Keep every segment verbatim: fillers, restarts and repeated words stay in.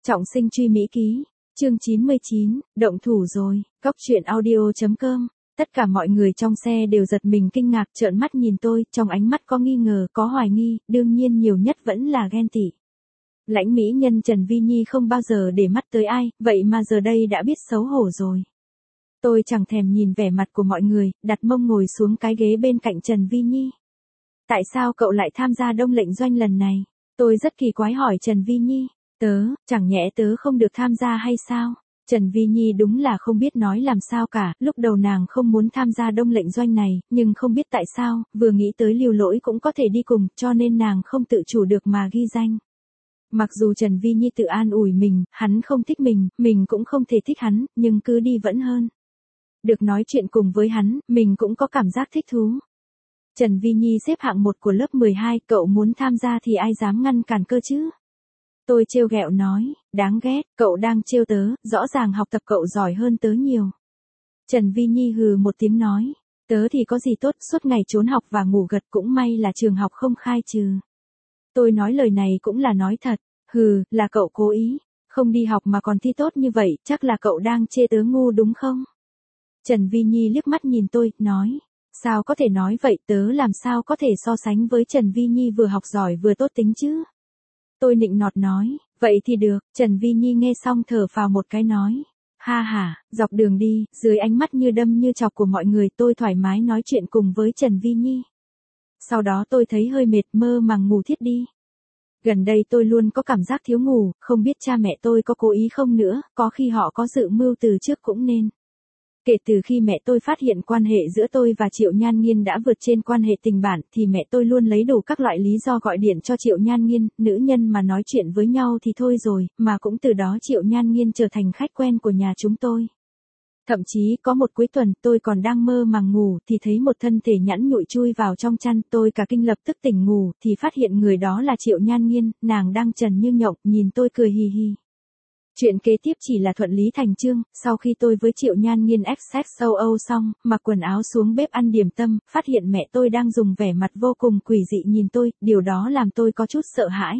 Trọng sinh truy Mỹ ký, chương chín mươi chín, động thủ rồi, cóc truyện audio chấm com. Tất cả mọi người trong xe đều giật mình kinh ngạc trợn mắt nhìn tôi, trong ánh mắt có nghi ngờ, có hoài nghi, đương nhiên nhiều nhất vẫn là ghen tị. Lãnh mỹ nhân Trần Vi Nhi không bao giờ để mắt tới ai, vậy mà giờ đây đã biết xấu hổ rồi. Tôi chẳng thèm nhìn vẻ mặt của mọi người, đặt mông ngồi xuống cái ghế bên cạnh Trần Vi Nhi. Tại sao cậu lại tham gia Đông lệnh doanh lần này? Tôi rất kỳ quái hỏi Trần Vi Nhi. Tớ, chẳng nhẽ tớ không được tham gia hay sao? Trần Vi Nhi đúng là không biết nói làm sao cả, lúc đầu nàng không muốn tham gia Đông lệnh doanh này, nhưng không biết tại sao, vừa nghĩ tới Lưu Lỗi cũng có thể đi cùng, cho nên nàng không tự chủ được mà ghi danh. Mặc dù Trần Vi Nhi tự an ủi mình, hắn không thích mình, mình cũng không thể thích hắn, nhưng cứ đi vẫn hơn. Được nói chuyện cùng với hắn, mình cũng có cảm giác thích thú. Trần Vi Nhi xếp hạng một của lớp mười hai, cậu muốn tham gia thì ai dám ngăn cản cơ chứ? Tôi trêu ghẹo nói, đáng ghét, cậu đang trêu tớ, rõ ràng học tập cậu giỏi hơn tớ nhiều. Trần Vi Nhi hừ một tiếng nói, tớ thì có gì tốt, suốt ngày trốn học và ngủ gật, cũng may là trường học không khai trừ. Tôi nói lời này cũng là nói thật, hừ, là cậu cố ý, không đi học mà còn thi tốt như vậy, chắc là cậu đang chê tớ ngu đúng không? Trần Vi Nhi liếc mắt nhìn tôi, nói, sao có thể nói vậy, tớ làm sao có thể so sánh với Trần Vi Nhi vừa học giỏi vừa tốt tính chứ? Tôi nịnh nọt nói, vậy thì được. Trần Vi Nhi nghe xong thở phào một cái nói, ha ha, dọc đường đi, dưới ánh mắt như đâm như chọc của mọi người, tôi thoải mái nói chuyện cùng với Trần Vi Nhi. Sau đó tôi thấy hơi mệt, mơ màng ngủ thiếp đi. Gần đây tôi luôn có cảm giác thiếu ngủ, không biết cha mẹ tôi có cố ý không nữa, có khi họ có dự mưu từ trước cũng nên. Kể từ khi mẹ tôi phát hiện quan hệ giữa tôi và Triệu Nhan Nghiên đã vượt trên quan hệ tình bạn, thì mẹ tôi luôn lấy đủ các loại lý do gọi điện cho Triệu Nhan Nghiên, nữ nhân mà nói chuyện với nhau thì thôi rồi, mà cũng từ đó Triệu Nhan Nghiên trở thành khách quen của nhà chúng tôi. Thậm chí có một cuối tuần tôi còn đang mơ màng ngủ thì thấy một thân thể nhẵn nhụi chui vào trong chăn, tôi cả kinh lập tức tỉnh ngủ thì phát hiện người đó là Triệu Nhan Nghiên, nàng đang trần như nhộng, nhìn tôi cười hì hì. Chuyện kế tiếp chỉ là thuận lý thành chương, sau khi tôi với Triệu Nhan Nghiên sex âu âu xong, mặc quần áo xuống bếp ăn điểm tâm, phát hiện mẹ tôi đang dùng vẻ mặt vô cùng quỷ dị nhìn tôi, điều đó làm tôi có chút sợ hãi.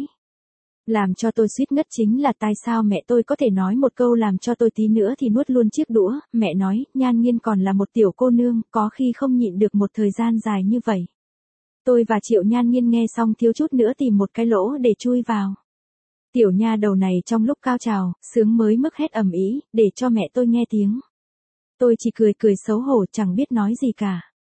Làm cho tôi suýt ngất chính là tại sao mẹ tôi có thể nói một câu làm cho tôi tí nữa thì nuốt luôn chiếc đũa, mẹ nói, Nhan Nghiên còn là một tiểu cô nương, có khi không nhịn được một thời gian dài như vậy. Tôi và Triệu Nhan Nghiên nghe xong thiếu chút nữa tìm một cái lỗ để chui vào. Tiểu nha đầu này trong lúc cao trào, sướng mới mức hét ầm ĩ, để cho mẹ tôi nghe tiếng. Tôi chỉ cười cười xấu hổ chẳng biết nói gì cả.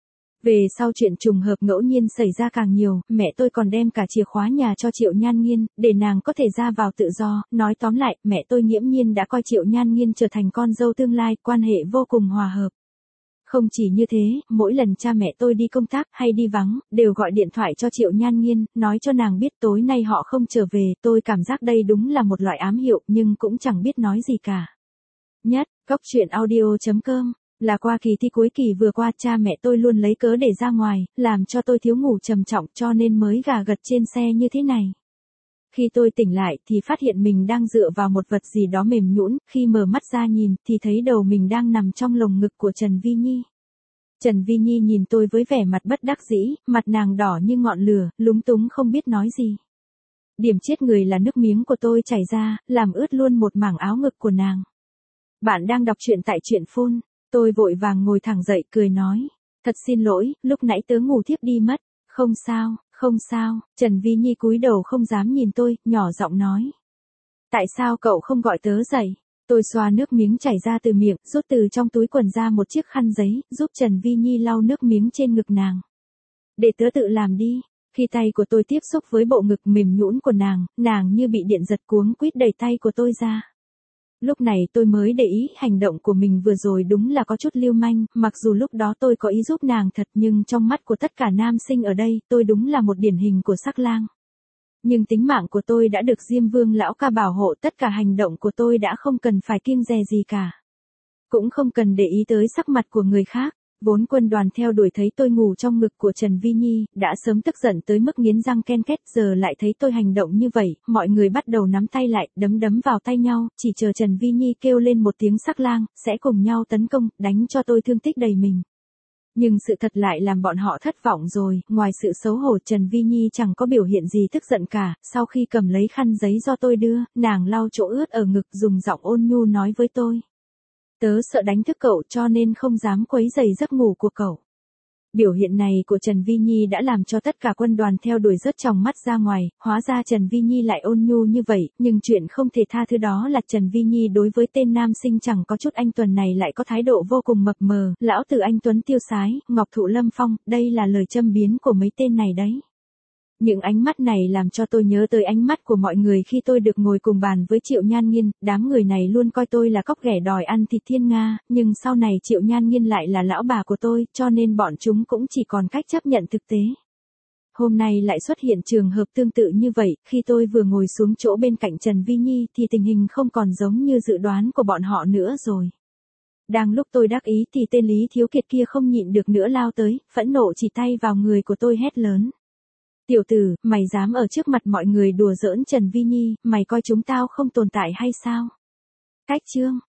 Về sau chuyện trùng hợp ngẫu nhiên xảy ra càng nhiều, mẹ tôi còn đem cả chìa khóa nhà cho Triệu Nhan Nghiên, để nàng có thể ra vào tự do, nói tóm lại, mẹ tôi nghiễm nhiên đã coi Triệu Nhan Nghiên trở thành con dâu tương lai, quan hệ vô cùng hòa hợp. Không chỉ như thế, mỗi lần cha mẹ tôi đi công tác hay đi vắng, đều gọi điện thoại cho Triệu Nhan Nghiên, nói cho nàng biết tối nay họ không trở về, tôi cảm giác đây đúng là một loại ám hiệu, nhưng cũng chẳng biết nói gì cả. Nhất, cóc truyện audio chấm com, là qua kỳ thi cuối kỳ vừa qua, cha mẹ tôi luôn lấy cớ để ra ngoài, làm cho tôi thiếu ngủ trầm trọng cho nên mới gà gật trên xe như thế này. Khi tôi tỉnh lại thì phát hiện mình đang dựa vào một vật gì đó mềm nhũn, khi mở mắt ra nhìn thì thấy đầu mình đang nằm trong lồng ngực của Trần Vi Nhi. Trần Vi Nhi nhìn tôi với vẻ mặt bất đắc dĩ, mặt nàng đỏ như ngọn lửa, lúng túng không biết nói gì. Điểm chết người là nước miếng của tôi chảy ra, làm ướt luôn một mảng áo ngực của nàng. Bạn đang đọc truyện tại truyện phone, tôi vội vàng ngồi thẳng dậy cười nói, thật xin lỗi, lúc nãy tớ ngủ thiếp đi mất. Không sao, không sao, Trần Vi Nhi cúi đầu không dám nhìn tôi, nhỏ giọng nói. Tại sao cậu không gọi tớ dậy? Tôi xoa nước miếng chảy ra từ miệng, rút từ trong túi quần ra một chiếc khăn giấy, giúp Trần Vi Nhi lau nước miếng trên ngực nàng. Để tớ tự làm đi. Khi tay của tôi tiếp xúc với bộ ngực mềm nhũn của nàng, nàng như bị điện giật cuống quýt đẩy tay của tôi ra. Lúc này tôi mới để ý hành động của mình vừa rồi đúng là có chút lưu manh, mặc dù lúc đó tôi có ý giúp nàng thật nhưng trong mắt của tất cả nam sinh ở đây, tôi đúng là một điển hình của sắc lang. Nhưng tính mạng của tôi đã được Diêm Vương lão ca bảo hộ, tất cả hành động của tôi đã không cần phải kiêng dè gì cả. Cũng không cần để ý tới sắc mặt của người khác. Vốn quân đoàn theo đuổi thấy tôi ngủ trong ngực của Trần Vi Nhi, đã sớm tức giận tới mức nghiến răng ken két, giờ lại thấy tôi hành động như vậy, mọi người bắt đầu nắm tay lại, đấm đấm vào tay nhau, chỉ chờ Trần Vi Nhi kêu lên một tiếng sắc lang, sẽ cùng nhau tấn công, đánh cho tôi thương tích đầy mình. Nhưng sự thật lại làm bọn họ thất vọng rồi, ngoài sự xấu hổ Trần Vi Nhi chẳng có biểu hiện gì tức giận cả, sau khi cầm lấy khăn giấy do tôi đưa, nàng lau chỗ ướt ở ngực dùng giọng ôn nhu nói với tôi. Tớ sợ đánh thức cậu cho nên không dám quấy rầy giấc ngủ của cậu. Biểu hiện này của Trần Vi Nhi đã làm cho tất cả quân đoàn theo đuổi rớt tròng mắt ra ngoài, hóa ra Trần Vi Nhi lại ôn nhu như vậy, nhưng chuyện không thể tha thứ đó là Trần Vi Nhi đối với tên nam sinh chẳng có chút anh Tuấn này lại có thái độ vô cùng mập mờ, lão tử anh Tuấn tiêu sái, Ngọc Thụ Lâm Phong, đây là lời châm biếm của mấy tên này đấy. Những ánh mắt này làm cho tôi nhớ tới ánh mắt của mọi người khi tôi được ngồi cùng bàn với Triệu Nhan Nghiên, đám người này luôn coi tôi là cóc ghẻ đòi ăn thịt thiên nga, nhưng sau này Triệu Nhan Nghiên lại là lão bà của tôi, cho nên bọn chúng cũng chỉ còn cách chấp nhận thực tế. Hôm nay lại xuất hiện trường hợp tương tự như vậy, khi tôi vừa ngồi xuống chỗ bên cạnh Trần Vi Nhi thì tình hình không còn giống như dự đoán của bọn họ nữa rồi. Đang lúc tôi đắc ý thì tên Lý Thiếu Kiệt kia không nhịn được nữa lao tới, phẫn nộ chỉ tay vào người của tôi hét lớn. Tiểu tử, mày dám ở trước mặt mọi người đùa giỡn Trần Vi Nhi, mày coi chúng tao không tồn tại hay sao? Cách chương